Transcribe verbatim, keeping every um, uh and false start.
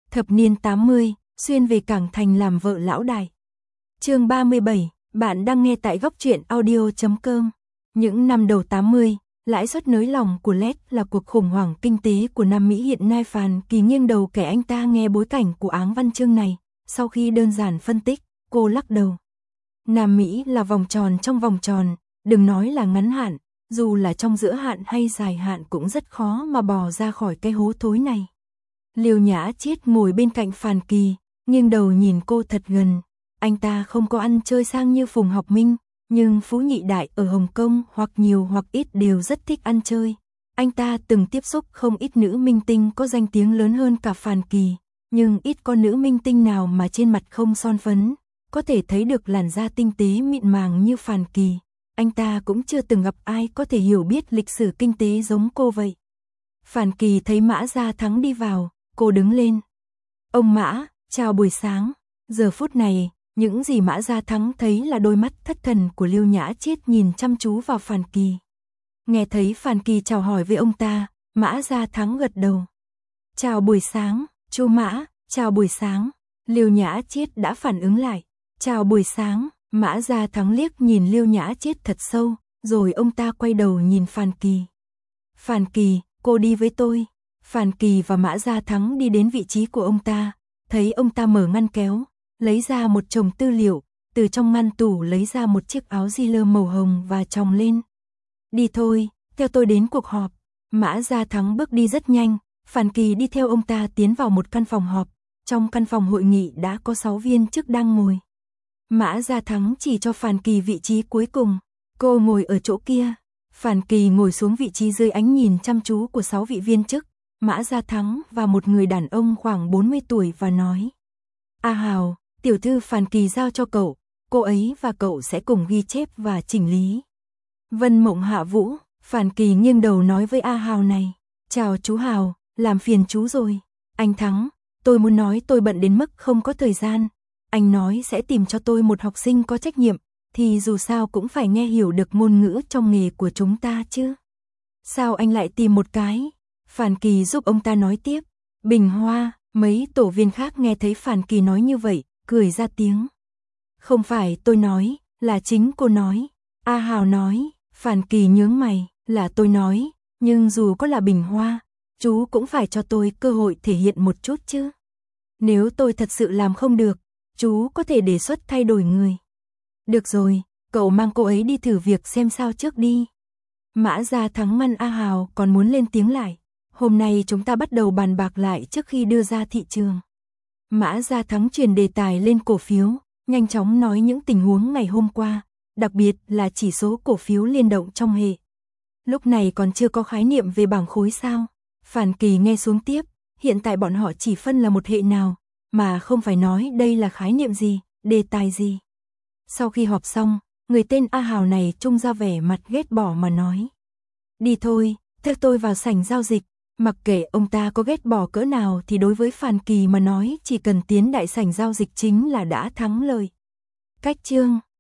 Thập niên tám mươi, xuyên về Cảng Thành làm vợ lão đại. Chương ba mươi bảy, bạn đang nghe tại góc truyện audio chấm com. Những năm đầu tám mươi, lãi suất nới lỏng của lét là cuộc khủng hoảng kinh tế của Nam Mỹ hiện nay. Phàn Kỳ nghiêng đầu kể anh ta nghe bối cảnh của áng văn chương này, sau khi đơn giản phân tích, cô lắc đầu. Nam Mỹ là vòng tròn trong vòng tròn, đừng nói là ngắn hạn, dù là trong giữa hạn hay dài hạn cũng rất khó mà bò ra khỏi cái hố thối này. Liêu Nhã Chiết ngồi bên cạnh Phàn Kỳ, nghiêng đầu nhìn cô thật gần. Anh ta không có ăn chơi sang như Phùng Học Minh, nhưng Phú Nhị Đại ở Hồng Kông hoặc nhiều hoặc ít đều rất thích ăn chơi. Anh ta từng tiếp xúc không ít nữ minh tinh có danh tiếng lớn hơn cả Phàn Kỳ, nhưng ít có nữ minh tinh nào mà trên mặt không son phấn, có thể thấy được làn da tinh tế mịn màng như Phàn Kỳ. Anh ta cũng chưa từng gặp ai có thể hiểu biết lịch sử kinh tế giống cô vậy. Phàn Kỳ thấy Mã Gia Thắng đi vào, cô đứng lên. Ông Mã, chào buổi sáng. Giờ phút này, những gì Mã Gia Thắng thấy là đôi mắt thất thần của Liêu Nhã Chiết nhìn chăm chú vào Phàn Kỳ. Nghe thấy Phàn Kỳ chào hỏi với ông ta, Mã Gia Thắng gật đầu. Chào buổi sáng, chú Mã, chào buổi sáng. Liêu Nhã Chiết đã phản ứng lại. Chào buổi sáng, Mã Gia Thắng liếc nhìn Liêu Nhã Chiết thật sâu, rồi ông ta quay đầu nhìn Phàn Kỳ. Phàn Kỳ, cô đi với tôi. Phàn Kỳ và Mã Gia Thắng đi đến vị trí của ông ta, thấy ông ta mở ngăn kéo, lấy ra một chồng tư liệu, từ trong ngăn tủ lấy ra một chiếc áo di lơ màu hồng và chồng lên. Đi thôi, theo tôi đến cuộc họp. Mã Gia Thắng bước đi rất nhanh, Phàn Kỳ đi theo ông ta tiến vào một căn phòng họp. Trong căn phòng hội nghị đã có sáu viên chức đang ngồi. Mã Gia Thắng chỉ cho Phàn Kỳ vị trí cuối cùng, cô ngồi ở chỗ kia. Phàn Kỳ ngồi xuống vị trí dưới ánh nhìn chăm chú của sáu vị viên chức, Mã Gia Thắng và một người đàn ông khoảng bốn mươi tuổi và nói. A Hào, tiểu thư Phàn Kỳ giao cho cậu, cô ấy và cậu sẽ cùng ghi chép và chỉnh lý. Vân Mộng Hạ Vũ, Phàn Kỳ nghiêng đầu nói với A Hào này. Chào chú Hào, làm phiền chú rồi. Anh Thắng, tôi muốn nói tôi bận đến mức không có thời gian. Anh nói sẽ tìm cho tôi một học sinh có trách nhiệm, thì dù sao cũng phải nghe hiểu được ngôn ngữ trong nghề của chúng ta chứ. Sao anh lại tìm một cái? Phàn Kỳ giúp ông ta nói tiếp. Bình Hoa, mấy tổ viên khác nghe thấy Phàn Kỳ nói như vậy, cười ra tiếng. Không phải tôi nói, là chính cô nói. A Hào nói. Phàn Kỳ nhướng mày, là tôi nói, nhưng dù có là Bình Hoa, chú cũng phải cho tôi cơ hội thể hiện một chút chứ. Nếu tôi thật sự làm không được, chú có thể đề xuất thay đổi người. Được rồi, cậu mang cô ấy đi thử việc xem sao trước đi. Mã Gia Thắng ngăn A Hào còn muốn lên tiếng lại. Hôm nay chúng ta bắt đầu bàn bạc lại trước khi đưa ra thị trường. Mã Gia Thắng chuyển đề tài lên cổ phiếu, nhanh chóng nói những tình huống ngày hôm qua, đặc biệt là chỉ số cổ phiếu liên động trong hệ. Lúc này còn chưa có khái niệm về bảng khối sao. Phàn Kỳ nghe xuống tiếp, hiện tại bọn họ chỉ phân là một hệ nào, mà không phải nói đây là khái niệm gì, đề tài gì. Sau khi họp xong, người tên A Hào này trông ra vẻ mặt ghét bỏ mà nói. Đi thôi, theo tôi vào sảnh giao dịch. Mặc kệ ông ta có ghét bỏ cỡ nào thì đối với Phàn Kỳ mà nói chỉ cần tiến đại sảnh giao dịch chính là đã thắng lời. Cách chương